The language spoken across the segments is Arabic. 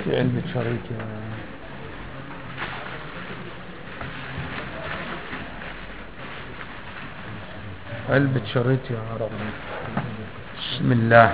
في علبة شريط علبة شريط يا عرب. بسم الله.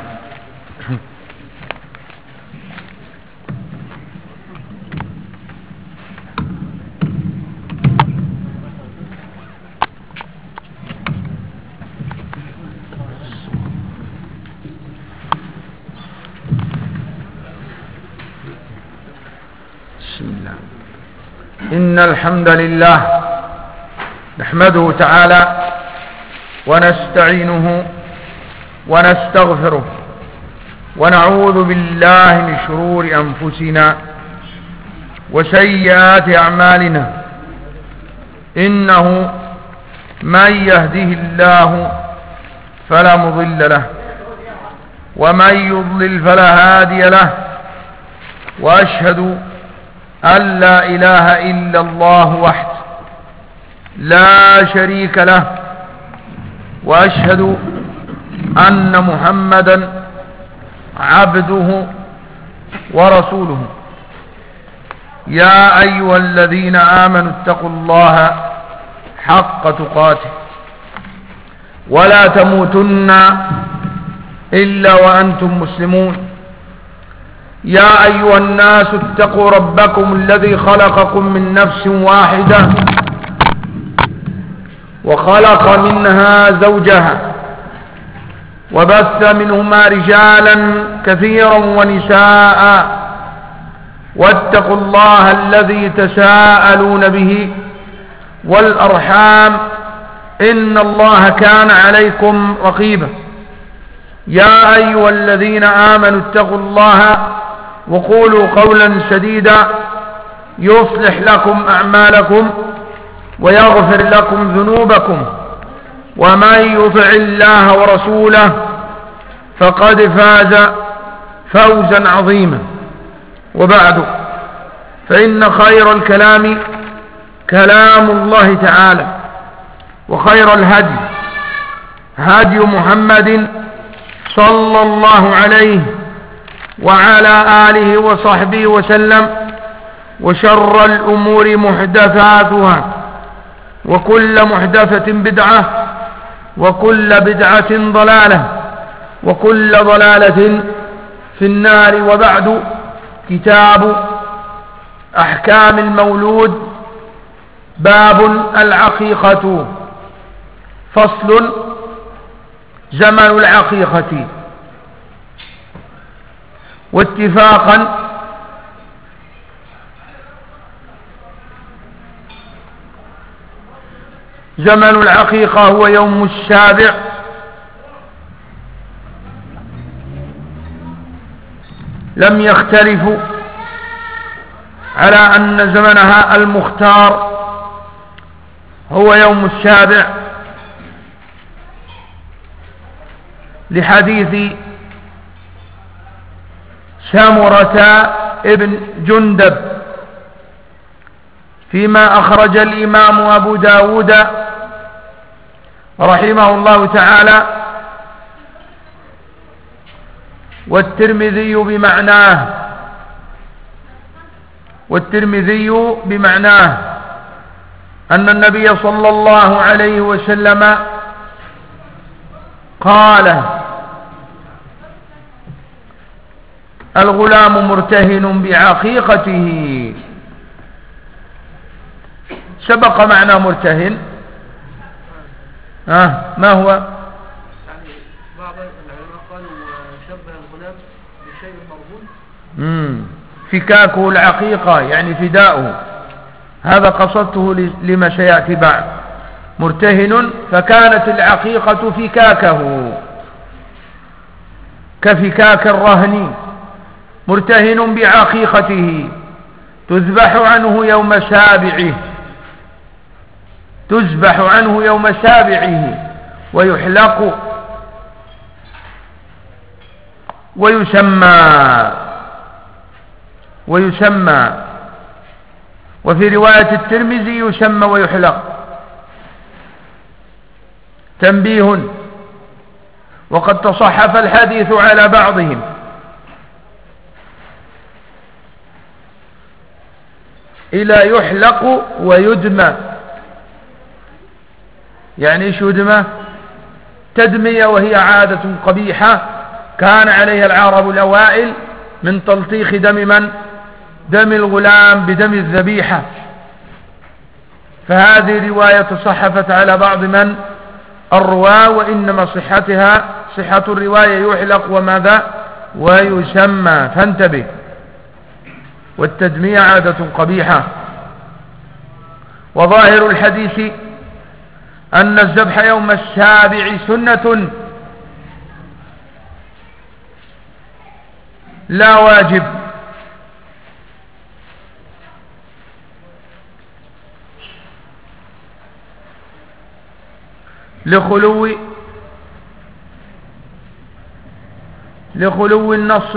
بسم الله. إن الحمد لله نحمده تعالى ونستعينه ونستغفره ونعوذ بالله من شرور أنفسنا وسيئات أعمالنا. إنه من يهده الله فلا مضل له ومن يضلل فلا هادي له، وأشهد أن لا إله إلا الله وحده لا شريك له، وأشهد أن محمدا عبده ورسوله. يا أيها الذين آمنوا اتقوا الله حق تقاته ولا تموتن إلا وأنتم مسلمون. يا أيها الناس اتقوا ربكم الذي خلقكم من نفس واحدة وخلق منها زوجها وبث منهما رجالا كثيرا ونساء، واتقوا الله الذي تساءلون به والأرحام إن الله كان عليكم رقيبا. يا أيها الذين آمنوا اتقوا الله وقولوا قولا سديدا يصلح لكم أعمالكم ويغفر لكم ذنوبكم، ومن يطع الله ورسوله فقد فاز فوزا عظيما. وبعد، فإن خير الكلام كلام الله تعالى، وخير الهدي هدي محمد صلى الله عليه وعلى آله وصحبه وسلم، وشر الأمور محدثاتها، وكل محدثة بدعة، وكل بدعة ضلالة، وكل ضلالة في النار. وبعد، كتاب أحكام المولود، باب العقيقة. فصل: زمن العقيقة. واتفاقا زمن العقيقة هو يوم السابع لم يختلفوا على أن زمنها المختار هو يوم السابع، لحديث سمرة ابن جندب فيما أخرج الإمام أبو داود رحمه الله تعالى، والترمذي بمعناه أن النبي صلى الله عليه وسلم قال: الغلام مرتهن بعقيقته. سبق معنى مرتهن، ما هو؟ يعني بعض العلماء قالوا شبه الغلام بشيء مرهون، فكاكه العقيقة يعني فداؤه. هذا قصدته لما سيأتي بعد. مرتهن فكانت العقيقة فكاكه كفكاك الرهن. مرتهن بعقيقته تذبح عنه يوم سابعه ويحلق ويسمى، وفي رواية الترمذي يسمى ويحلق. تنبيه: وقد تصحف الحديث على بعضهم إلى يحلق ويدمى. يعني إيش يدمى؟ تدمية، وهي عادة قبيحة كان عليها العرب الأوائل من تلطيخ دم من؟ دم الغلام بدم الذبيحة. فهذه رواية صحفت على بعض من الرواة، وإنما صحة الرواية يحلق وماذا؟ ويسمى. فانتبه. والتدمية عادة قبيحة. وظاهر الحديث أن الذبح يوم السابع سنة لا واجب. لخلو النص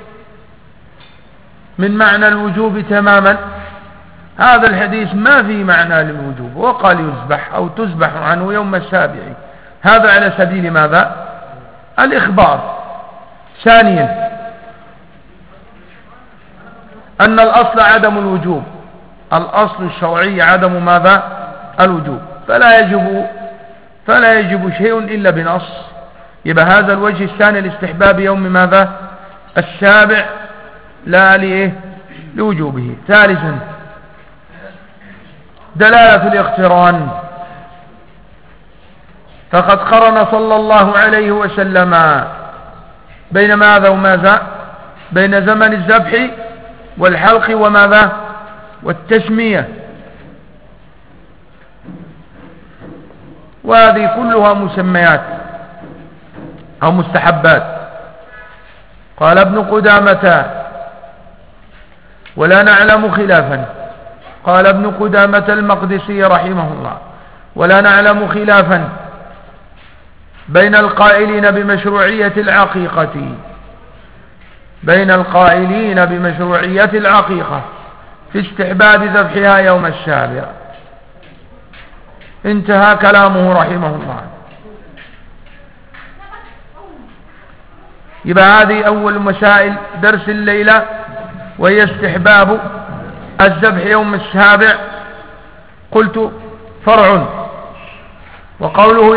من معنى الوجوب تماما. هذا الحديث ما فيه معنى للوجوب، وقال يذبح أو تذبح عنه يوم السابع، هذا على سبيل ماذا؟ الإخبار. ثانيا أن الأصل عدم الوجوب، الأصل الشرعي عدم ماذا؟ الوجوب. فلا يجب شيء إلا بنص. يبقى هذا الوجه الثاني الاستحباب يوم ماذا؟ السابع، لا لوجوبه. ثالثا دلالة الاقتران، فقد قرن صلى الله عليه وسلم بين ماذا وماذا؟ بين زمن الذبح والحلق وماذا؟ والتسمية. وهذه كلها مسميات أو مستحبات. قال ابن قدامة ولا نعلم خلافا، قال ابن قدامة المقدسي رحمه الله ولا نعلم خلافا بين القائلين بمشروعية العقيقة في استحباب ذبحها يوم السابع. انتهى كلامه رحمه الله. يبقى هذه أول مسائل درس الليلة، وهي استحباب الذبح يوم السابع. قلت فرع. وقوله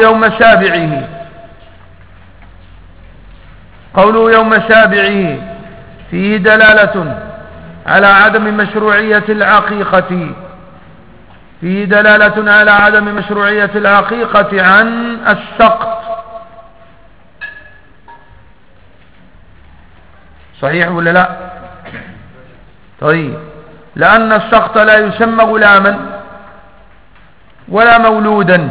يوم سابعه فيه دلالة على عدم مشروعية العقيقة عن السقط. صحيح ولا لا؟ طيب، لأن السقط لا يسمى غلاما ولا مولودا،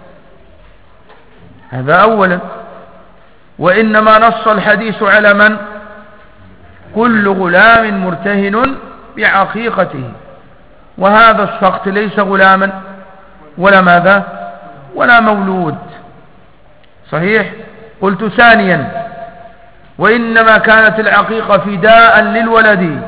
هذا أولا. وإنما نص الحديث على من؟ كل غلام مرتهن بعقيقته، وهذا السقط ليس غلاما ولا ماذا؟ ولا مولود. صحيح. قلت ثانيا وإنما كانت العقيقة فداء للولد.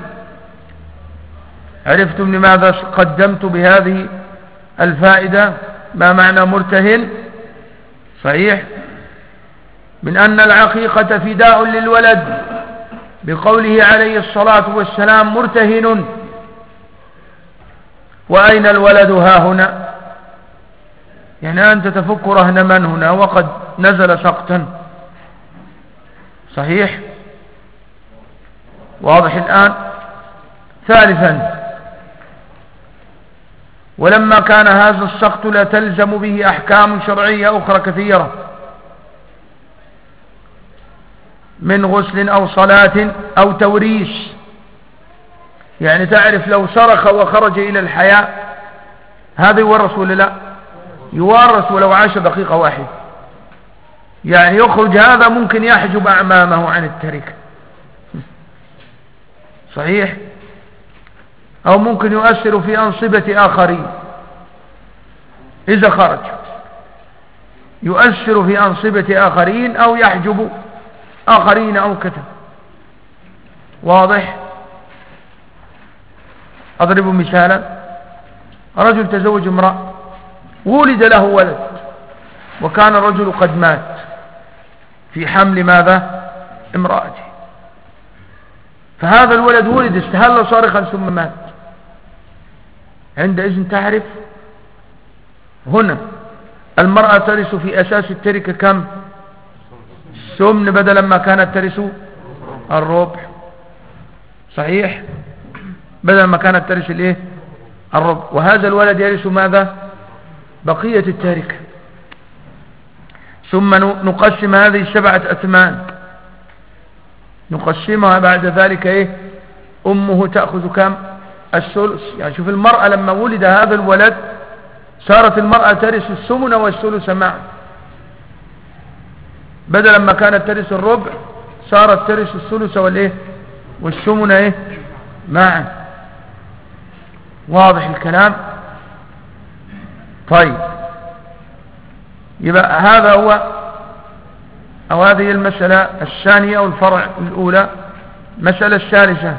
عرفتم لماذا قدمت بهذه الفائدة ما معنى مرتهن؟ صحيح، من أن العقيقة فداء للولد بقوله عليه الصلاة والسلام مرتهن. وأين الولد ها هنا؟ يعني أنت تفك رهن من هنا وقد نزل سقطا. صحيح، واضح الآن. ثالثا ولما كان هذا السقط لا تلزم به أحكام شرعية أخرى كثيرة من غسل أو صلاة أو توريث. يعني تعرف لو صرخ وخرج إلى الحياة هذا يورث ولا لا؟ يورث ولو عاش دقيقة واحدة. يعني يخرج هذا ممكن يحجب أعمامه عن التركة. صحيح، أو ممكن يؤثر في أنصبة آخرين. إذا خرج يؤثر في أنصبة آخرين أو يحجب آخرين أو كذا. واضح. أضرب مثالا. رجل تزوج امرأة ولد له ولد، وكان الرجل قد مات في حمل ماذا؟ امرأته. فهذا الولد ولد استهل صارخا ثم مات. عندئذ تعرف هنا المرأة ترث في أساس التركة كم؟ الثمن بدلا ما كانت ترث الربع. صحيح؟ بدل ما كانت ترث الايه؟ الربع. وهذا الولد يرث ماذا؟ بقية التركة. ثم نقسم هذه 7 أثمان، نقسمها بعد ذلك ايه؟ أمه تأخذ كم؟ الثلث. يعني شوف المرأة لما ولد هذا الولد صارت المرأة ترث الثمن والثلث معا، بدلا ما كانت ترث الربع صارت ترث الثلث والايه؟ والثمن ايه؟ معا. واضح الكلام؟ طيب، يبقى هذا هو أو هذه المسألة الثانية أو الفرع الأولى. مسألة الثالثة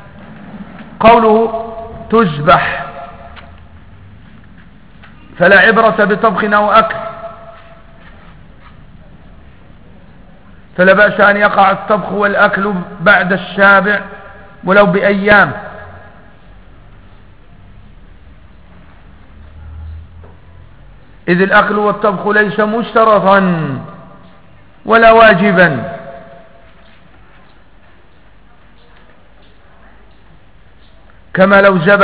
قوله تذبح، فلا عبرة بطبخ أو أكل، فلا بأس أن يقع الطبخ والأكل بعد السابع ولو بأيام، إذ الأكل والطبخ ليس مشترطا ولا واجبا، كما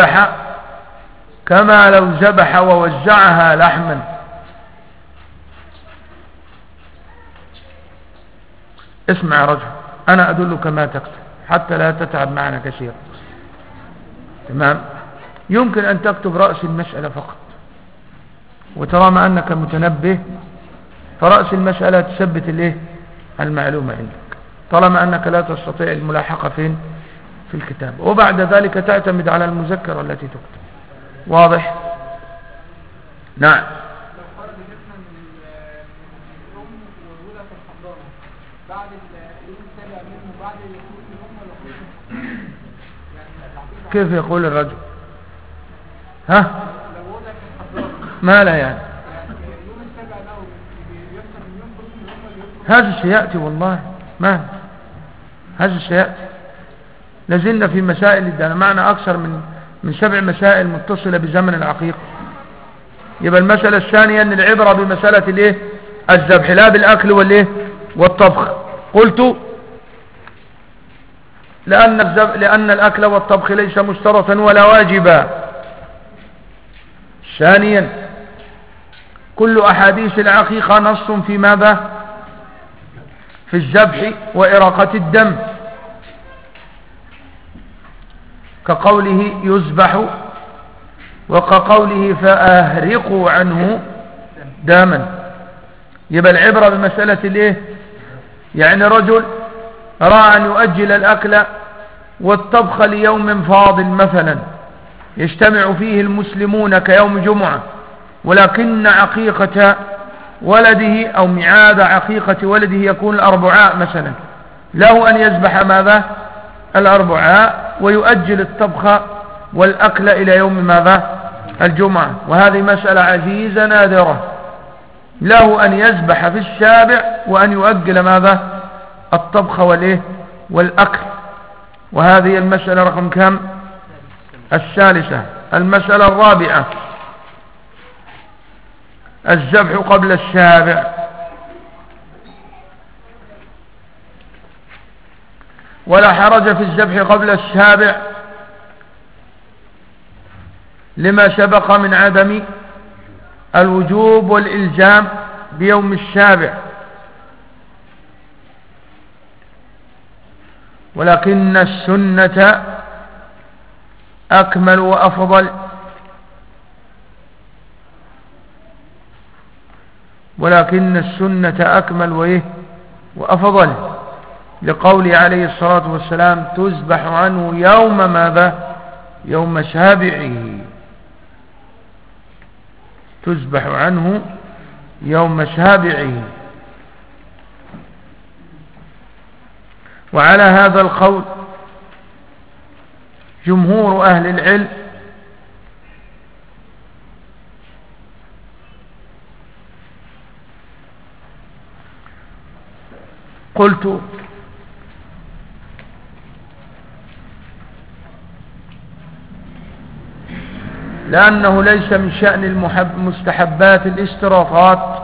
لو ذبح ووزعها لحما. اسمع يا رجل، أنا أدلك ما تكتب حتى لا تتعب معنا كثيرا. تمام؟ يمكن أن تكتب رأس المسألة فقط، وطالما أنك متنبه فرأس المسألة تثبت الايه؟ المعلومة عندك، طالما أنك لا تستطيع الملاحقة فين؟ في الكتاب، وبعد ذلك تعتمد على المذكرة التي تكتب. واضح؟ نعم. كيف يقول الرجل؟ ها؟ ما لا يعني هذا سيأتي والله، ما هذا سيأتي. لازلنا في مسائل معنا أكثر من 7 مسائل متصلة بزمن العقيقة. يبقى المسألة الثانية أن العبرة بمسألة الايه؟ الذبح، لا بالأكل والايه؟ والطبخ. قلت لأن الأكل والطبخ ليس مشترطا ولا واجبا. ثانيا كل أحاديث العقيقة نص في ماذا؟ في الذبح وإراقة الدم، كقوله يذبح وكقوله فأهرقوا عنه دما. يبقى العبرة بمسألة الايه؟ يعني رجل رأى أن يؤجل الأكل والطبخ ليوم فاضل مثلا يجتمع فيه المسلمون كيوم جمعة، ولكن عقيقة ولده أو ميعاد عقيقة ولده يكون الأربعاء مثلا، له أن يذبح ماذا؟ الأربعاء، ويؤجل الطبخ والأكل إلى يوم ماذا؟ الجمعة. وهذه مسألة عزيزة نادرة، له أن يذبح في السابع وأن يؤجل ماذا؟ الطبخ والإيه؟ والأكل. وهذه المسألة رقم كم؟ الثالثة. المسألة الرابعة الذبح قبل السابع. ولا حرج في الذبح قبل السابع لما سبق من عدم الوجوب والإلزام بيوم السابع، ولكن السنة أكمل وأفضل، ولكن السنة أكمل وأفضل، لقوله عليه الصلاة والسلام تذبح عنه يوم ماذا؟ يوم سابعه، تذبح عنه يوم سابعه. وعلى هذا القول جمهور أهل العلم، قلت لأنه ليس من شأن المستحبات الاشتراطات،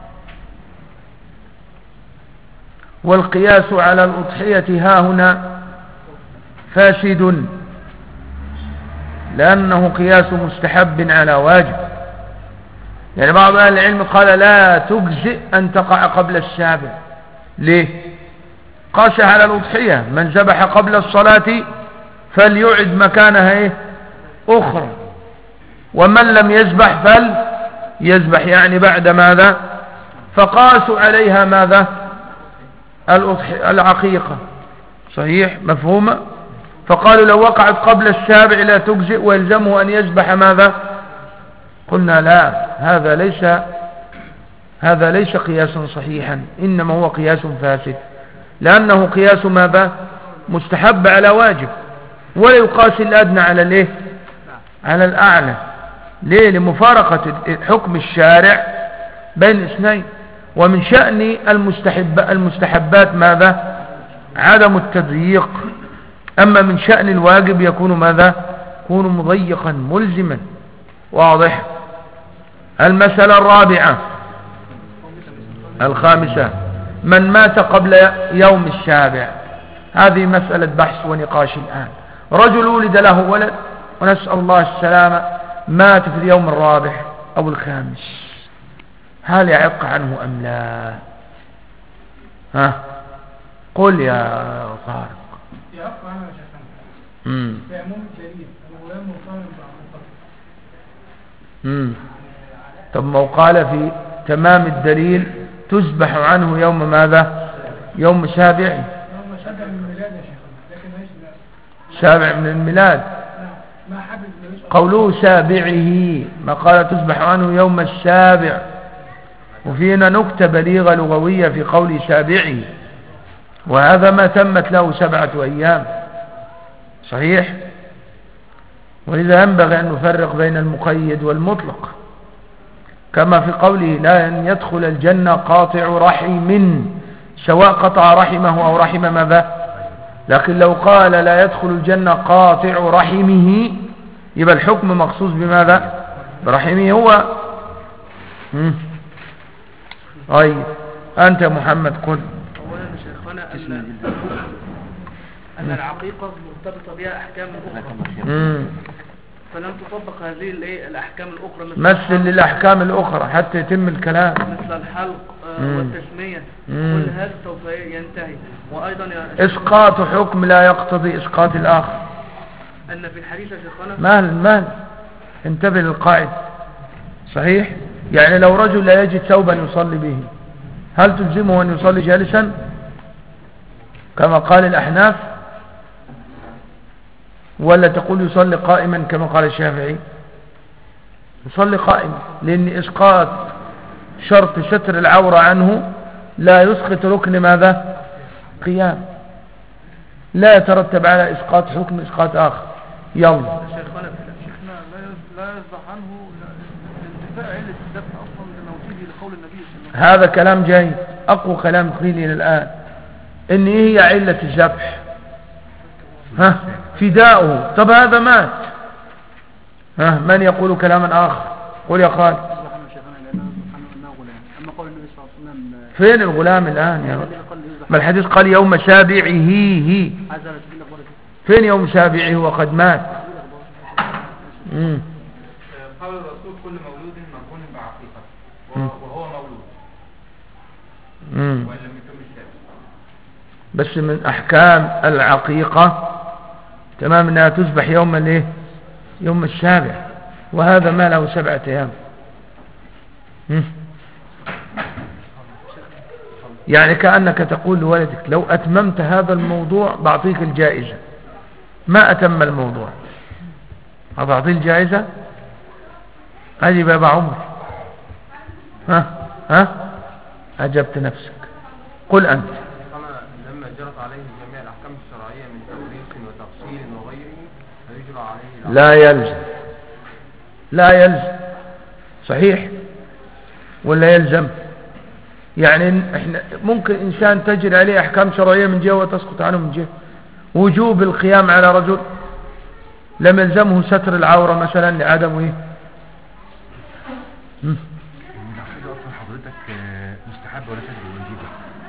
والقياس على الأضحية هاهنا فاسد، لأنه قياس مستحب على واجب. يعني بعض أهل العلم قال لا تجزئ أن تقع قبل السابع. ليه؟ قاس على الأضحية، من ذبح قبل الصلاة فليعد مكانها أخرى، ومن لم يذبح فليذبح، يعني بعد ماذا؟ فقاسوا عليها ماذا؟ العقيقة. صحيح؟ مفهومة؟ فقالوا لو وقعت قبل السابع لا تجزئ ويلزمه أن يذبح ماذا؟ قلنا لا، هذا ليس قياسا صحيحا، إنما هو قياس فاسد، لأنه قياس ماذا؟ مستحب على واجب، ولا يقاس الأدنى على الايه؟ على الأعلى. ليه؟ لمفارقة حكم الشارع بين اثنين. ومن شأن المستحبات ماذا؟ عدم التضييق، أما من شأن الواجب يكون ماذا؟ يكون مضيقا ملزما. واضح؟ المسألة الرابعة الخامسة، من مات قبل يوم السابع. هذه مسألة بحث ونقاش الآن. رجل ولد له ولد ونسأل الله السلامة، مات في اليوم الرابع أو الخامس، هل يعق عنه أم لا؟ ها؟ قل يا طارق. يعق عنه يا شيخنا في عموم الدليل، الغلام مقام بعقوقته. طب ما قال في تمام الدليل تذبح عنه يوم ماذا؟ يوم سابع. يوم سابع من الميلاد يا شيخنا، لكن ليس سابع من الميلاد. ما حدد قوله سابعه، ما قال تذبح عنه يوم السابع. وفينا نكتة بليغة لغوية في قول سابعه، وهذا ما تمت له 7 أيام. صحيح؟ ولذا ينبغي أن نفرق بين المقيد والمطلق، كما في قوله لا أن يدخل الجنة قاطع رحم، سواء قطع رحمه أو رحم ماذا. لكن لو قال لا يدخل الجنة قاطع رحمه، يبقى الحكم مخصوص بماذا؟ برحمه هو. طيب أنت محمد قل. أولا يا شيخنا أن العقيقة مرتبطة بها أحكام أخرى، فلم تطبق هذه الأحكام الأخرى مثل للأحكام الأخرى حتى يتم الكلام، مثل الحلق والتسمية، كل هذا سوف ينتهي. وأيضا إسقاط حكم لا يقتضي إسقاط الآخر. أن في الحديث يا شيخنا مال انتبه للقاعدة. صحيح؟ يعني لو رجل لا يجد ثوبا يصلي به، هل تلزمه أن يصلي جالسا كما قال الأحناف، ولا تقول يصلي قائما كما قال الشافعي؟ يصلي قائما، لأن إسقاط شرط ستر العورة عنه لا يسقط ركن ماذا؟ قيام، لا يترتب على إسقاط حكم إسقاط آخر. يلا شيخنا لا يذبح عنه لانتفاء علة الذبح أصلا لموته لقول النبي صلى الله عليه وسلم. هذا كلام جيد، أقوى كلام قيل إلى الآن. إن هي علة الذبح فداؤه. طب هذا مات، من يقول كلاما آخر؟ قل يا خالد. فين الغلام الآن يا رب؟ ما الحديث قال يوم سابعه، فين يوم سابعه وقد مات؟ قال الرسول كل مولود مرهون بعقيقته وهو مولود وإن لم يتم السابع. بس من أحكام العقيقة تمام أنها تذبح يوم الايه؟ يوم السابع، وهذا ما له 7 أيام. يعني كأنك تقول لولدك لو أتممت هذا الموضوع بعطيك الجائزة، ما أتم الموضوع أعطيه الجائزة. أجب يا أبا عمر. أجبت نفسك. قل أنت. لما جرت عليه جميع الأحكام الشرعية من توريث وتفصيل وغيره فيجرى عليه لا يلزم. صحيح ولا يلزم؟ يعني احنا ممكن إنسان تجري عليه أحكام شرعية من جهة وتسقط عنه من جهة. وجوب القيام على رجل لم يلزمه ستر العورة مثلا لعدم ايه؟ العقيدة اصلا حضرتك مستحب ولا تجب وجيبة؟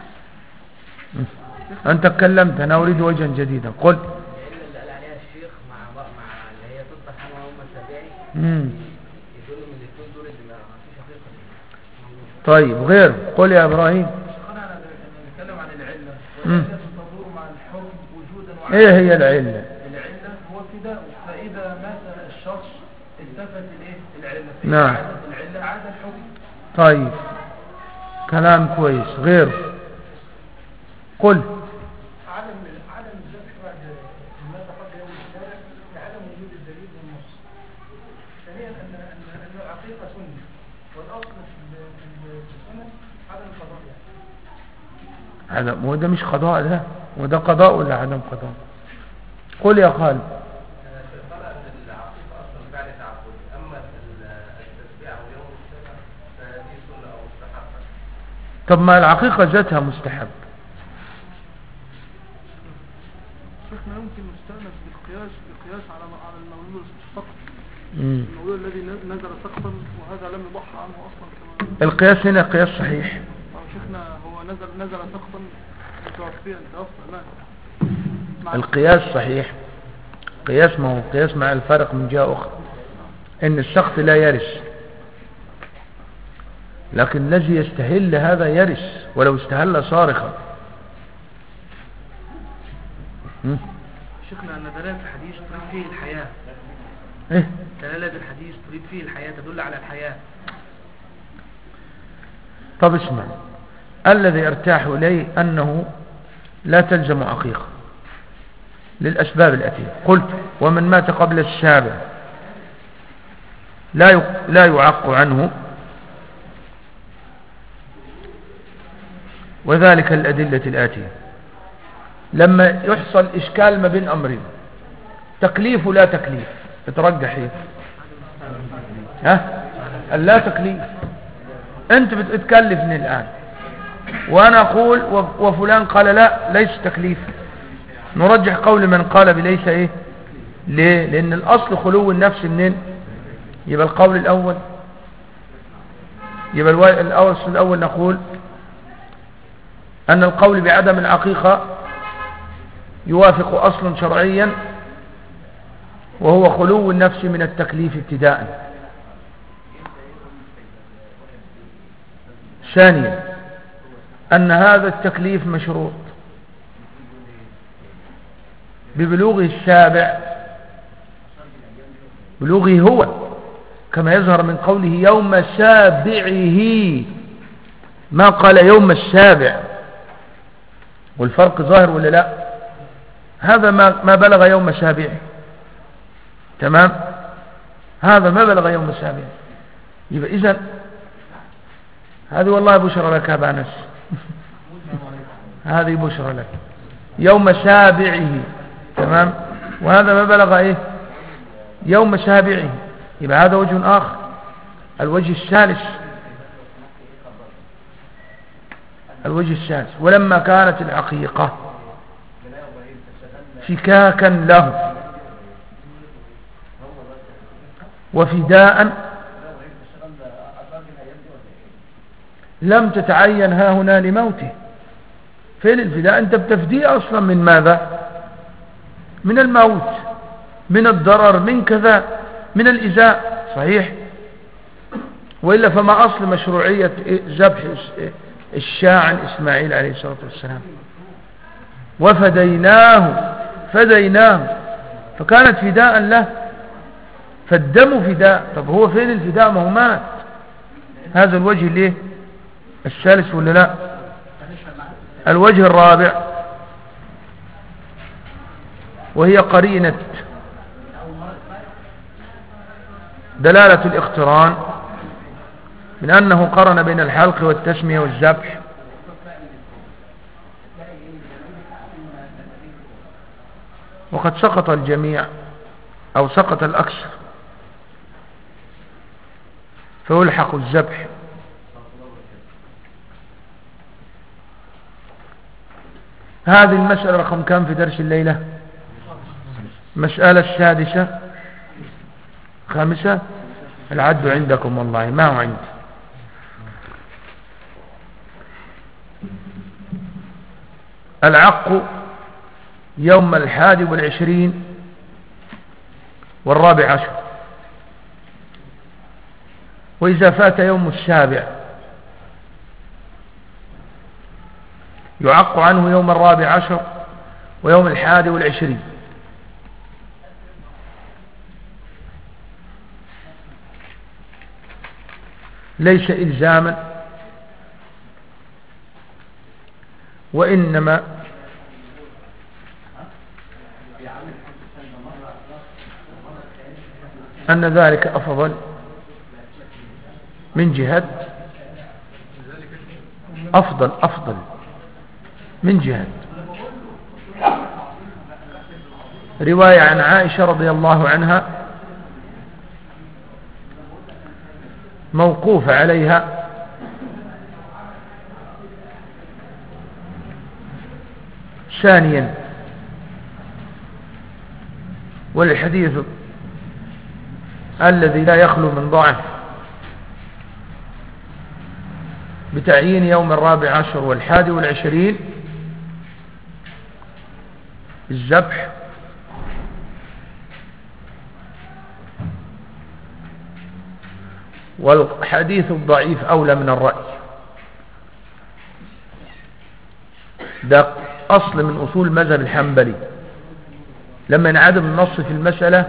انت اتكلمت، انا اريد وجها جديدا. قل اللي قال عليها الشيخ مع اللي هي تصبح حما هم السابعي يدل من الاثنين دول اللي ما فيش حقيقه. طيب غير، قل يا ابراهيم. شيخنا نتكلم عن العله والعله تدور مع الحكم وجودا وعدما. ايه هي العله؟ العله هو ابتداء، فاذا مات الشخص التفت الايه العله، نعم. عادت العله عاد الحكم. طيب كلام كويس. غير، قل. عدم الذبح بعد ما تقدم يوم الشارع لعدم وجود الدليل والنص. ثانيا ان العقيقه سنه، والاصل في السنه عدم القضاء يعني. هذا وده مش قضاء، ده وده قضاء ولا عدم قضاء؟ قل يا خالد. قال ان العقيقه اصلا بعد تعبد، اما التسبيع ويوم السبع فهذه سنه او مستحبه. طب ما العقيقة ذاتها مستحب. شيخنا يمكن نستأنس بالقياس على المولود السقط، المولود الذي نزل سقطا وهذا لم يضح عنه اصلا كما. القياس هنا قياس صحيح. شيخنا هو نزل سقطا توفى مع القياس صحيح، قياس ما هو قياس مع الفرق من جهة أخرى، إن السقط لا يرث، لكن الذي يستهل هذا يرث ولو استهل صارخا. شيخنا ان دلاله الحديث تريد فيه الحياه. إيه؟ دلاله الحديث تريد فيه الحياه، تدل على الحياه. طب اسمع، الذي ارتاح إليه أنه لا تلزم عقيقة للأسباب الأتية. قلت: ومن مات قبل السابع لا يعق عنه، وذلك الأدلة الآتية. لما يحصل إشكال ما بين أمرين، تكليف ولا تكليف، تترجح ايه؟ لا تكليف. انت بتكلفني الآن وانا اقول وفلان قال لا ليس تكليف، نرجح قول من قال بليس ايه؟ ليه؟ لان الاصل خلو النفس منين؟ يبقى القول الاول، يبقى الاول نقول ان القول بعدم العقيقة يوافق اصلا شرعيا وهو خلو النفس من التكليف ابتداء. ثانيا أن هذا التكليف مشروط ببلوغه السابع، بلوغه هو، كما يظهر من قوله يوم سابعه، ما قال يوم السابع، والفرق ظاهر ولا لا؟ هذا ما بلغ يوم سابعه، تمام؟ هذا ما بلغ يوم سابعه. يبقى إذن هذه والله بشرى لك يا أنس هذه بشرى لك، يوم سابعه، تمام؟ وهذا ما بلغ ايه؟ يوم سابعه. يبقى هذا وجه آخر. الوجه الثالث، ولما كانت العقيقة فكاكا له وفداء لم تتعين ها هنا لموته. فين الفداء؟ انت بتفديه اصلا من ماذا؟ من الموت، من الضرر، من كذا، من الإزاء، صحيح؟ وإلا فما أصل مشروعية ذبح الشاعن إسماعيل عليه الصلاة والسلام؟ فديناه فكانت فداء له، فالدم فداء. طب هو فين الفداء؟ ما هو مات. هذا الوجه ليه الثالث ولا لا؟ الوجه الرابع، وهي قرينة دلالة الاقتران، من أنه قرن بين الحلق والتسمية والذبح، وقد سقط الجميع أو سقط الأكثر، فيلحق الذبح. هذه المسألة رقم كم في درس الليلة؟ مسألة السادسة خامسة. العد عندكم والله ما هو عندي. العق يوم 21 و14، وإذا فات يوم 7 يعق عنه يوم 14 ويوم 21. ليس إلزاما، وإنما أن ذلك أفضل من جهة أفضل من جهة رواية عن عائشة رضي الله عنها موقوف عليها ثانيا. والحديث الذي لا يخلو من ضعف بتعيين يوم 14 و21 الذبح والحديث الضعيف أولى من الرأي. ده أصل من أصول مذهب الحنبلي، لما ينعدم النص في المسألة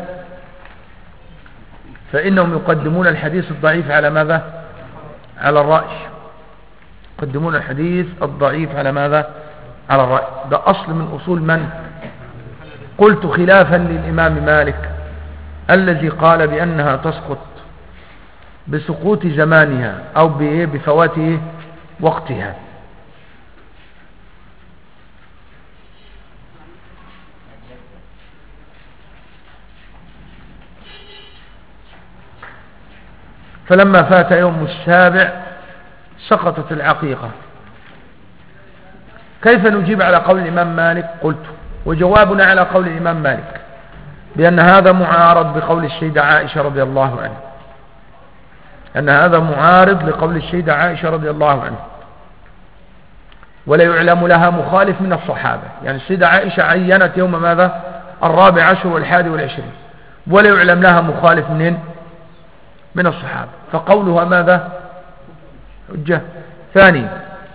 فإنهم يقدمون الحديث الضعيف على ماذا؟ على الرأي. يقدمون الحديث الضعيف على ماذا؟ على الرأي. ده أصل من أصول من؟ قلت خلافا للإمام مالك الذي قال بأنها تسقط بسقوط زمانها أو بفوات وقتها. فلما فات يوم 7 سقطت العقيقة. كيف نجيب على قول الإمام مالك؟ قلت وجوابنا على قول الإمام مالك بأن هذا معارض بقول السيدة عائشة رضي الله عنها، أن هذا معارض لقول السيدة عائشة رضي الله عنها، ولا يعلم لها مخالف من الصحابة. يعني السيدة عائشة عينت يوم ماذا؟ 14 و21، ولا يعلم لها مخالف من الصحابة، فقولها ماذا؟ حجة. ثاني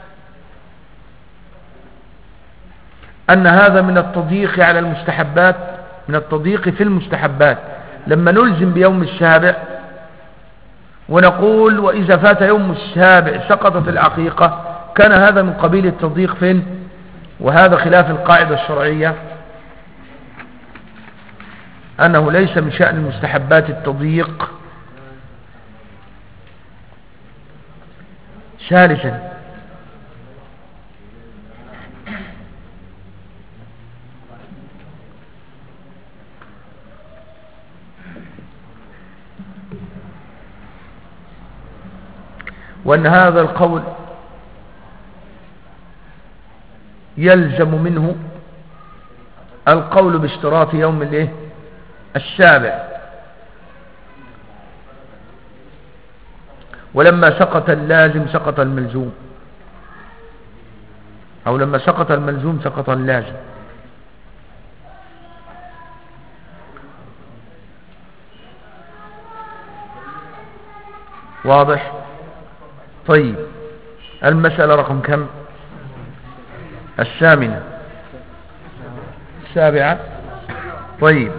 أن هذا من التضييق على المستحبات، من التضييق في المستحبات، لما نلزم بيوم 7 ونقول وإذا فات يوم 7 سقطت العقيقة، كان هذا من قبيل التضييق فين؟ وهذا خلاف القاعدة الشرعية أنه ليس من شأن المستحبات التضييق. ثالثا وأن هذا القول يلزم منه القول باشتراط يوم 7، ولما سقط اللازم سقط الملزوم، أو لما سقط الملزوم سقط اللازم. واضح؟ طيب المسألة رقم كم؟ 8. 7. طيب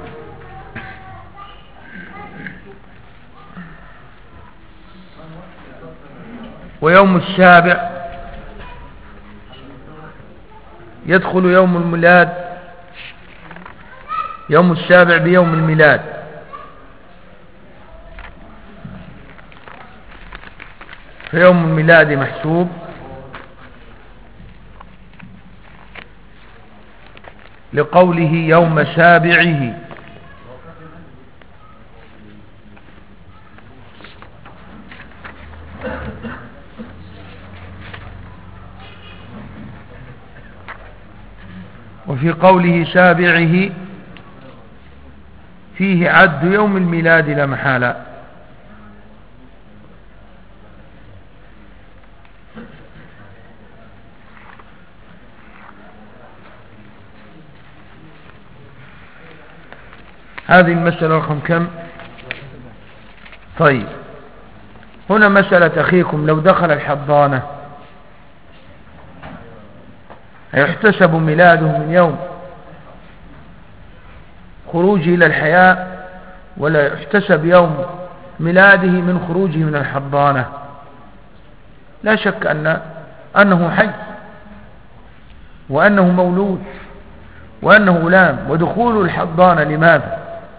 ويوم 7 يدخل يوم الميلاد، يوم 7 بيوم الميلاد، فيوم الميلاد محسوب لقوله يوم 7. وفي قوله 7 فيه عد يوم الميلاد لا محالة. هذه المسألة رقم كم؟ طيب هنا مسألة أخيكم لو دخل الحضانة يحتسب ميلاده من يوم خروجه إلى الحياة ولا يحتسب يوم ميلاده من خروجه من الحضانة؟ لا شك أنه حي وأنه مولود وأنه غلام. ودخول الحضانة لماذا؟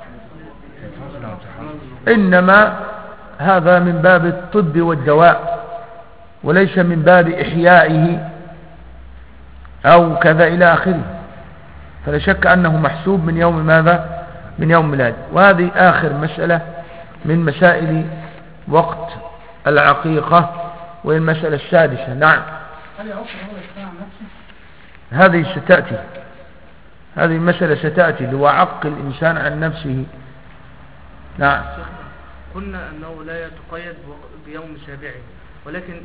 إنما هذا من باب الطب والدواء وليس من باب إحيائه أو كذا إلى آخره. فلا شك أنه محسوب من يوم ماذا؟ من يوم ميلاد. وهذه آخر مسألة من مسائل وقت العقيقة وهي المسألة السادسة. نعم. هل يعق هو الإسلام عن نفسه؟ هذه ستأتي، هذه المسألة ستأتي اللي هو عق الإنسان عن نفسه. نعم. قلنا أنه لا يتقيد بيوم سابعه، ولكن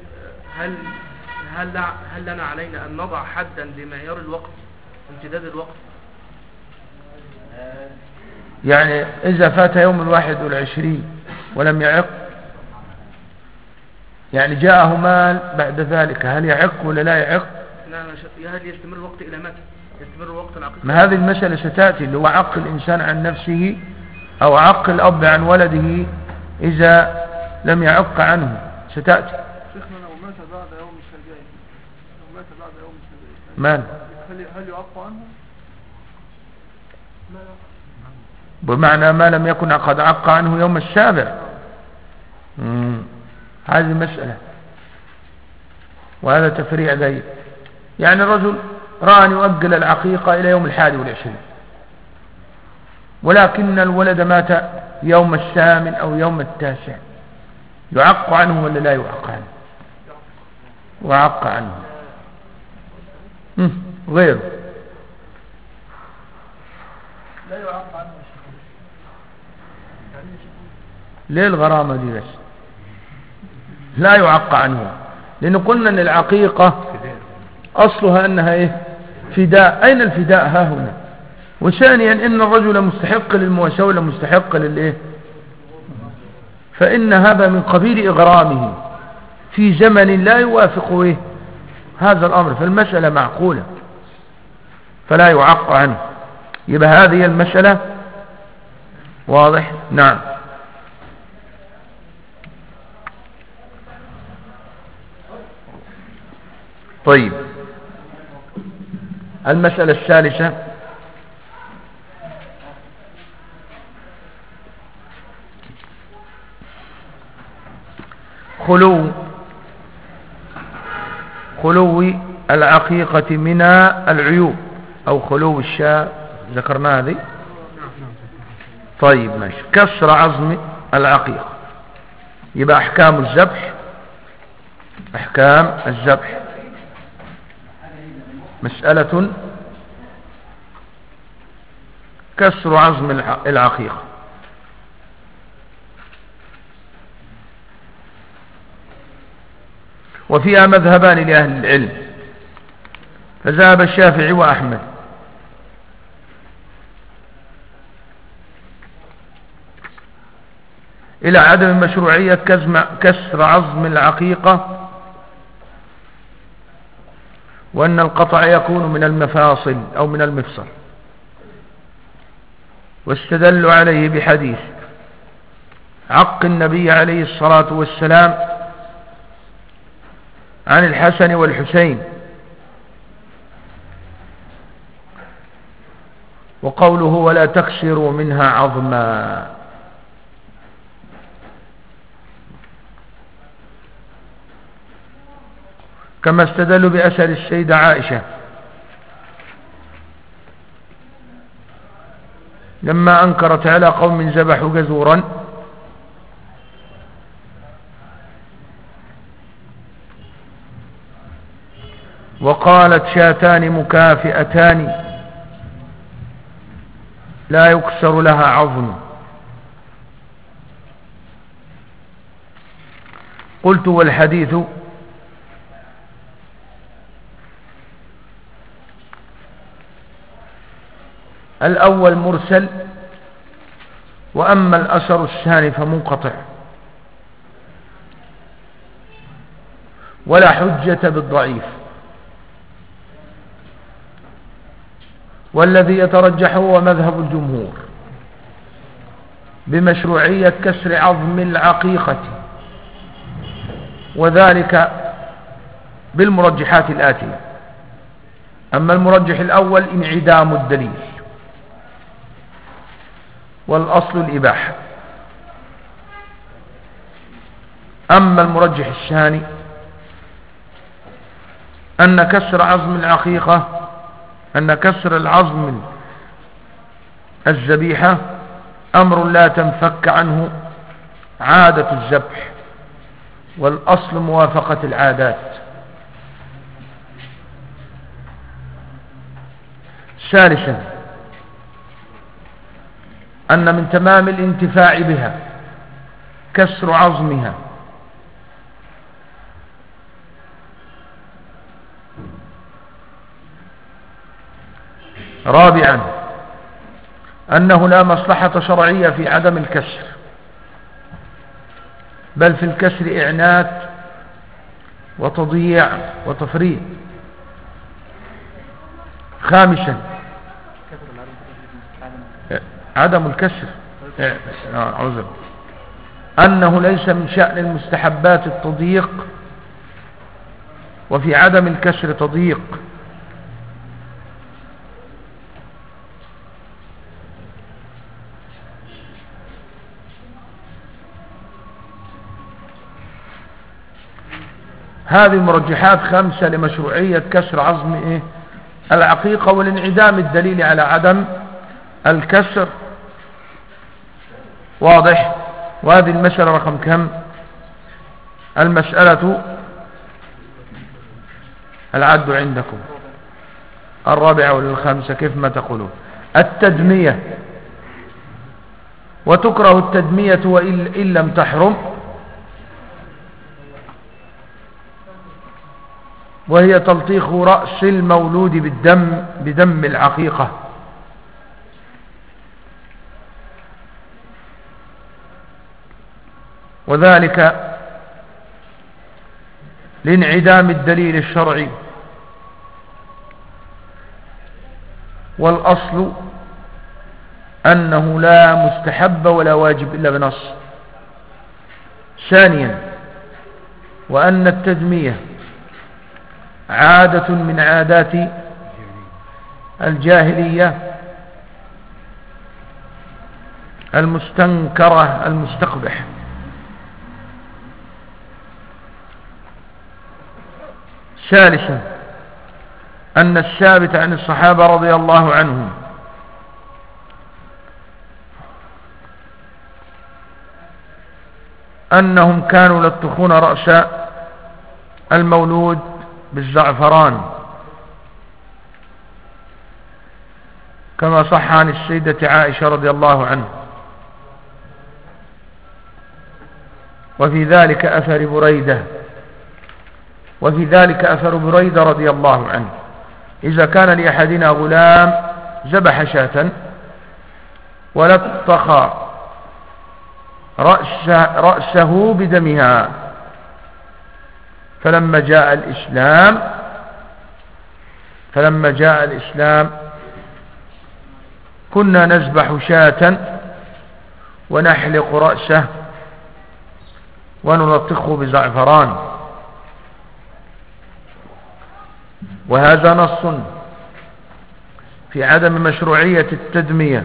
هل لنا علينا أن نضع حدا لمعيار الوقت امتداد الوقت؟ يعني إذا فات يوم 21 ولم يعق، يعني جاءه مال بعد ذلك، هل يعق ولا لا يعق؟ نعم. هل يستمر الوقت إلى متى؟ يستمر وقت العقيقة؟ ما هذه المسألة ستأتي اللي هو عق الإنسان عن نفسه أو عق الأب عن ولده إذا لم يعق عنه، ستأتي. شيخنا لو مات بعد يوم السابع، لو مات بعد يوم السابع مال هل يعق عنه؟ بمعنى ما لم يكن قد عق عنه يوم السابع. هذه مسألة وهذا تفريع ذلك. يعني الرجل رأى أن يؤجل العقيقة إلى يوم 21 ولكن الولد مات يوم 8 أو يوم 9، يعق عنه ولا لا يعق عنه؟ وعق عنه. غيره لا يعق عنه. ليه الغرامة دي بس؟ لا يعق عنه، لأن قلنا أن العقيقة أصلها أنها إيه؟ فداء. أين الفداء؟ ها هنا. وثانيا إن الرجل مستحق للمواساة ولا مستحق للإيه؟ فإن هذا من قبيل إغرامه في زمن لا يوافق إيه؟ هذا الأمر، فالمسألة معقولة فلا يعق عنه. يبقى هذه المسألة واضح. نعم. طيب المسألة الثالثة خلو العقيقة من العيوب أو خلو الشاة، ذكرنا هذه. طيب ماشي. كسر عظم العقيقة، يبقى أحكام الذبح. أحكام الذبح مسألة كسر عظم العقيقة. وفيها مذهبان لأهل العلم، فذهب الشافعي وأحمد إلى عدم مشروعية كسر عظم العقيقة، وأن القطع يكون من المفاصل أو من المفصل، واستدلوا عليه بحديث عق النبي عليه الصلاة والسلام عن الحسن والحسين، وقوله ولا تكسروا منها عظما. كما استدلوا بأثر السيدة عائشة لما أنكرت على قوم ذبحوا جزورا وقالت شاتان مكافئتان لا يكسر لها عظم، قلت والحديث الأول مرسل، وأما الأثر الثاني فمنقطع، ولا حجة بالضعيف. والذي يترجح هو مذهب الجمهور بمشروعية كسر عظم العقيقة، وذلك بالمرجحات الآتية. أما المرجح الأول انعدام الدليل، والأصل الإباحة. أما المرجح الثاني أن كسر عظم العقيقة، أن كسر العظم الذبيحة أمر لا تنفك عنه عادة الذبح، والأصل موافقة العادات. ثالثا أن من تمام الانتفاع بها كسر عظمها. رابعا أنه لا مصلحة شرعية في عدم الكسر، بل في الكسر إعنات وتضييع وتفريط. خامسا عدم الكسر عذر أنه ليس من شأن المستحبات التضييق، وفي عدم الكسر تضييق. هذه مرجحات 5 لمشروعية كسر عظم العقيقة والانعدام الدليل على عدم الكسر. واضح؟ وهذه المسألة رقم كم؟ المسألة العد عندكم 4 ولا 5 كيف ما تقولون. التدمية، وتكره التدمية وإن لم تحرم، وهي تلطيخ رأس المولود بدم العقيقة. وذلك لانعدام الدليل الشرعي، والأصل أنه لا مستحب ولا واجب إلا بنص. ثانيا وأن التدمية عادة من عادات الجاهلية المستنكرة المستقبح. ثالثا أن الثابت عن الصحابة رضي الله عنهم أنهم كانوا يلطخون رأس المولود بالزعفران، كما صح عن السيدة عائشة رضي الله عنها. وفي ذلك أثر بريدة رضي الله عنه: إذا كان لأحدنا غلام ذبح شاة ولطخ رأسه بدمها، فلما جاء الإسلام كنا نذبح شاة ونحلق رأسه ونلطخه بزعفران. وهذا نص في عدم مشروعية التدمية،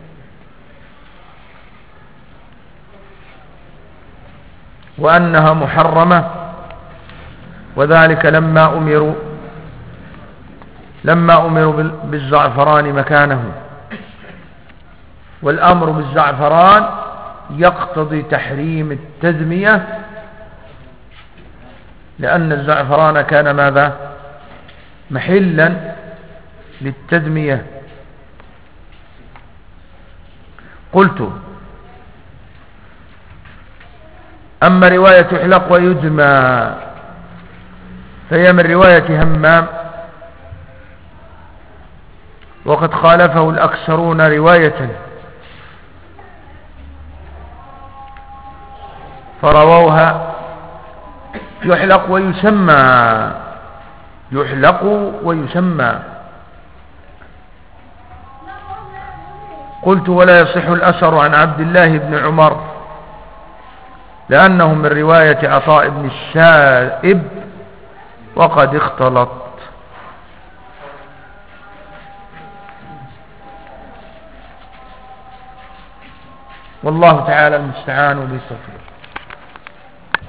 وأنها محرمة، وذلك لما أمروا بالزعفران مكانه. والأمر بالزعفران يقتضي تحريم التدمية، لأن الزعفران كان ماذا؟ محلا للتدمية. أما رواية يحلق ويدمى فهي من رواية همام، وقد خالفه الأكثرون رواية فرووها يحلق ويسمى، يحلق ويسمى. قلت ولا يصح الأثر عن عبد الله بن عمر لأنه من رواية عطاء بن السائب وقد اختلط. والله تعالى المستعان بالتوفيق.